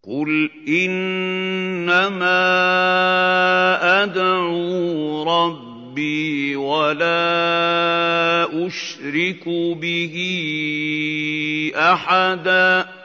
قُلْ إِنَّمَا أَدْعُو رَبِّي وَلَا أُشْرِكُ بِهِ أَحَدًا